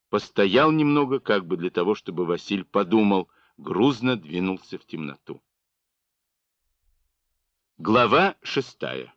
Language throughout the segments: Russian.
постоял немного, как бы для того, чтобы Василь подумал, грузно двинулся в темноту. Глава 6.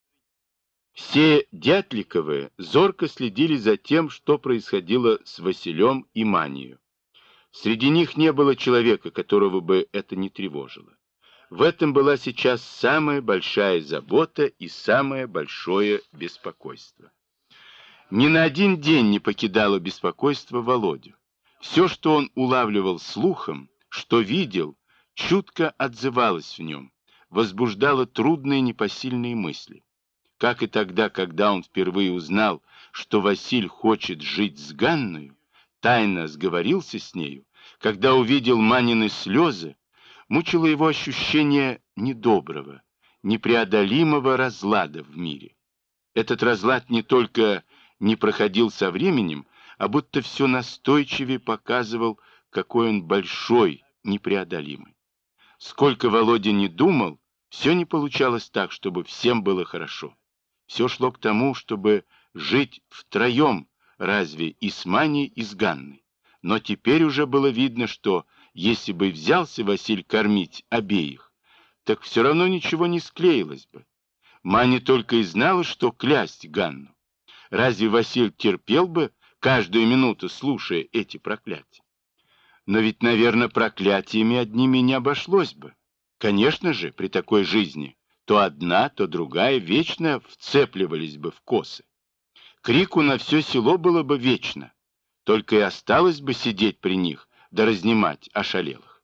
Все Дятликовы зорко следили за тем, что происходило с Василем и Манию. Среди них не было человека, которого бы это не тревожило. В этом была сейчас самая большая забота и самое большое беспокойство. Ни на один день не покидало беспокойство Володю. Все, что он улавливал слухом, что видел, чутко отзывалось в нем, возбуждало трудные непосильные мысли. Как и тогда, когда он впервые узнал, что Василь хочет жить с Ганною, тайно сговорился с нею, когда увидел Манины слезы, мучило его ощущение недоброго, непреодолимого разлада в мире. Этот разлад не только не проходил со временем, а будто все настойчивее показывал, какой он большой, непреодолимый. Сколько Володя не думал, все не получалось так, чтобы всем было хорошо. Все шло к тому, чтобы жить втроем, разве и с Маней, и с Ганной. Но теперь уже было видно, что если бы взялся Василь кормить обеих, так все равно ничего не склеилось бы. Маня только и знала, что клясть Ганну. Разве Василь терпел бы, каждую минуту слушая эти проклятия? Но ведь, наверное, проклятиями одними не обошлось бы. Конечно же, при такой жизни то одна, то другая вечно вцепливались бы в косы. Крику на все село было бы вечно, только и осталось бы сидеть при них, да разнимать ошалелых.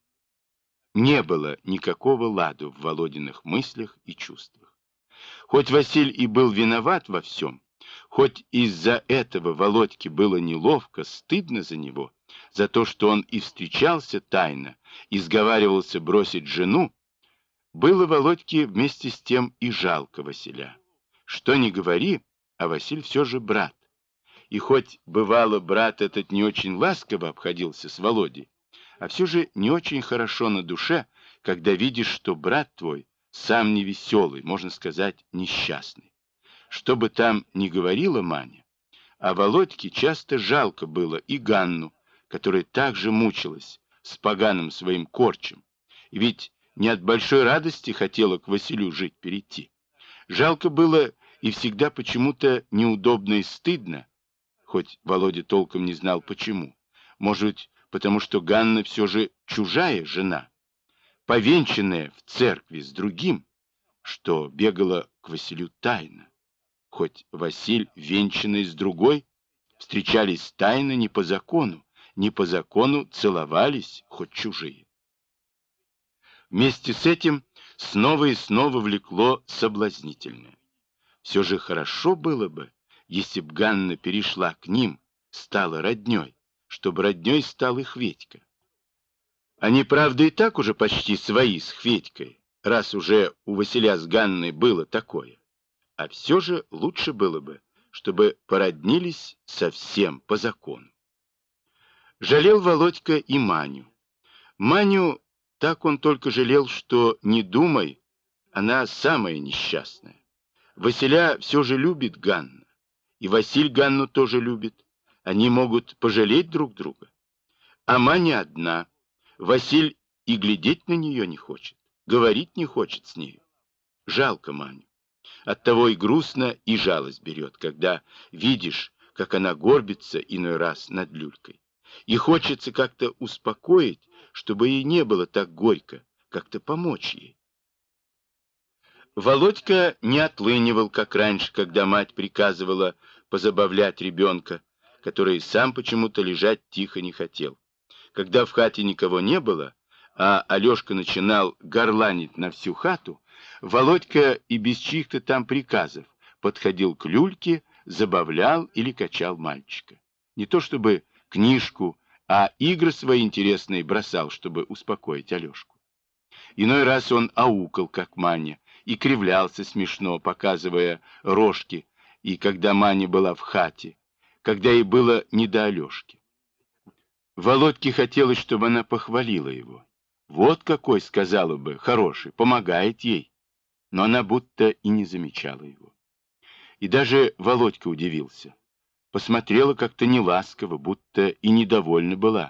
Не было никакого ладу в Володиных мыслях и чувствах. Хоть Василь и был виноват во всем, хоть из-за этого Володьке было неловко, стыдно за него, за то, что он и встречался тайно, и сговаривался бросить жену, было Володьке вместе с тем и жалко Василя. Что ни говори, а Василь все же брат. И хоть, бывало, брат этот не очень ласково обходился с Володей, а все же не очень хорошо на душе, когда видишь, что брат твой сам не веселый, можно сказать, несчастный. Что бы там ни говорила Маня, а Володьке часто жалко было и Ганну, которая также мучилась с поганым своим корчем. Ведь не от большой радости хотела к Василю жить перейти. Жалко было и всегда почему-то неудобно и стыдно, хоть Володя толком не знал почему. Может, потому что Ганна все же чужая жена, повенчанная в церкви с другим, что бегала к Василю тайно. Хоть Василь, венчанный с другой, встречались тайно не по закону целовались, хоть чужие. Вместе с этим снова и снова влекло соблазнительное. Все же хорошо было бы, если б Ганна перешла к ним, стала родней, чтобы родней стал их Хветька. Они, правда, и так уже почти свои с Хветькой, раз уже у Василя с Ганной было такое. А все же лучше было бы, чтобы породнились совсем по закону. Жалел Володька и Маню. Маню так он только жалел, что, не думай, она самая несчастная. Василя все же любит Ганна, и Василь Ганну тоже любит. Они могут пожалеть друг друга. А Маня одна. Василь и глядеть на нее не хочет, говорить не хочет с нею. Жалко Маню. Оттого и грустно, и жалость берет, когда видишь, как она горбится иной раз над люлькой. И хочется как-то успокоить, чтобы ей не было так горько, как-то помочь ей. Володька не отлынивал, как раньше, когда мать приказывала позабавлять ребенка, который сам почему-то лежать тихо не хотел. Когда в хате никого не было, а Алешка начинал горланить на всю хату, Володька и без чьих-то там приказов подходил к люльке, забавлял или качал мальчика. Не то чтобы книжку, а игры свои интересные бросал, чтобы успокоить Алешку. Иной раз он аукал, как Маня, и кривлялся смешно, показывая рожки, и когда Маня была в хате, когда ей было не до Алешки. Володьке хотелось, чтобы она похвалила его. Вот какой, сказала бы, хороший, помогает ей. Но она будто и не замечала его. И даже Володька удивился. посмотрела как-то неласково, будто и недовольна была.